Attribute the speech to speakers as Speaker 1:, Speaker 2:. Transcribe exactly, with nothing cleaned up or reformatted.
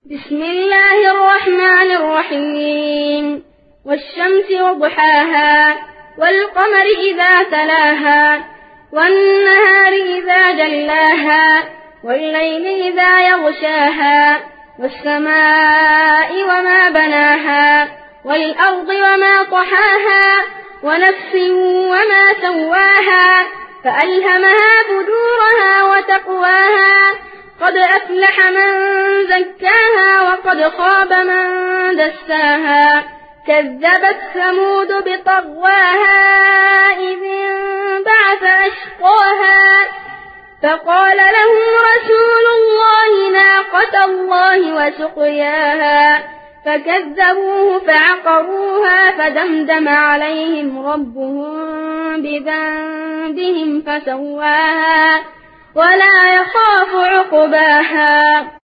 Speaker 1: بسم الله الرحمن الرحيم والشمس وضحاها والقمر إذا تلاها والنهار إذا جلاها والليل إذا يغشاها والسماء وما بناها والأرض وما طحاها ونفس وما سواها فألهمها فجورها وتقواها قد أفلح من زكاها وقد خاب من دساها كذبت ثمود بطغواها إذ انبعث أشقاها فقال لهم رسول الله ناقة الله وسقياها فكذبوه فعقروها فدمدم عليهم ربهم بذنبهم فسواها ولا يخاف عقباها.